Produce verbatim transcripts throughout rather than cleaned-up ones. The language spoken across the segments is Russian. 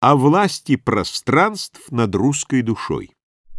о власти пространств над русской душой.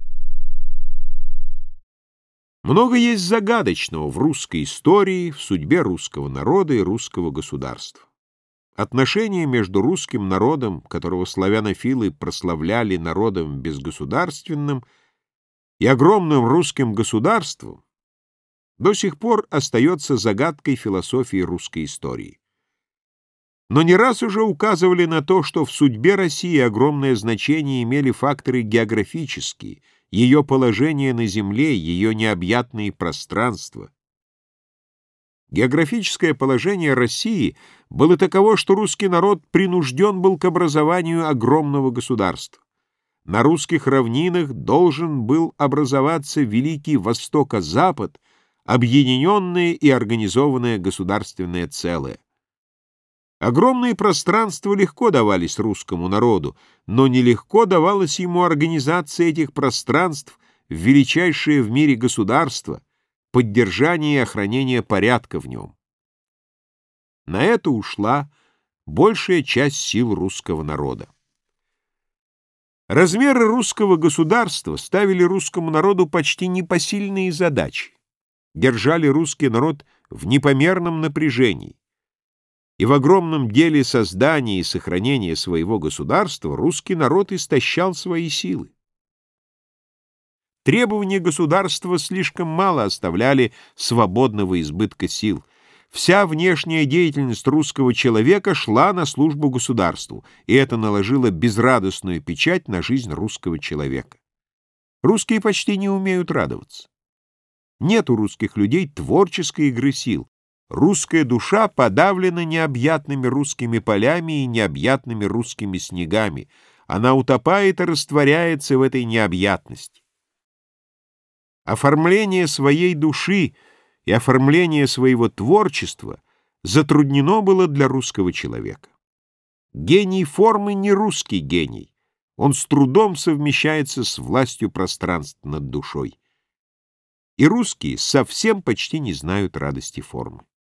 Много есть загадочного в русской истории, в судьбе русского народа и русского государства. Отношения между русским народом, которого славянофилы прославляли народом безгосударственным, и огромным русским государством, до сих пор остается загадкой философии русской истории. Но не раз уже указывали на то, что в судьбе России огромное значение имели факторы географические, ее положение на земле, ее необъятные пространства. Географическое положение России было таково, что русский народ принужден был к образованию огромного государства. На русских равнинах должен был образоваться Великий Востоко-Запад, объединенное и организованное государственное целое. Огромные пространства легко давались русскому народу, но нелегко давалась ему организация этих пространств в величайшее в мире государство, поддержание и охранение порядка в нем. На это ушла большая часть сил русского народа. Размеры русского государства ставили русскому народу почти непосильные задачи, держали русский народ в непомерном напряжении. И в огромном деле создания и сохранения своего государства русский народ истощал свои силы. Требования государства слишком мало оставляли свободного избытка сил. Вся внешняя деятельность русского человека шла на службу государству, и это наложило безрадостную печать на жизнь русского человека. Русские почти не умеют радоваться. Нет у русских людей творческой игры сил. Русская душа подавлена необъятными русскими полями и необъятными русскими снегами. Она утопает и растворяется в этой необъятности. Оформление своей души и оформление своего творчества затруднено было для русского человека. Гений формы не русский гений. Он с трудом совмещается с властью пространств над душой. И русские совсем почти не знают радости формы.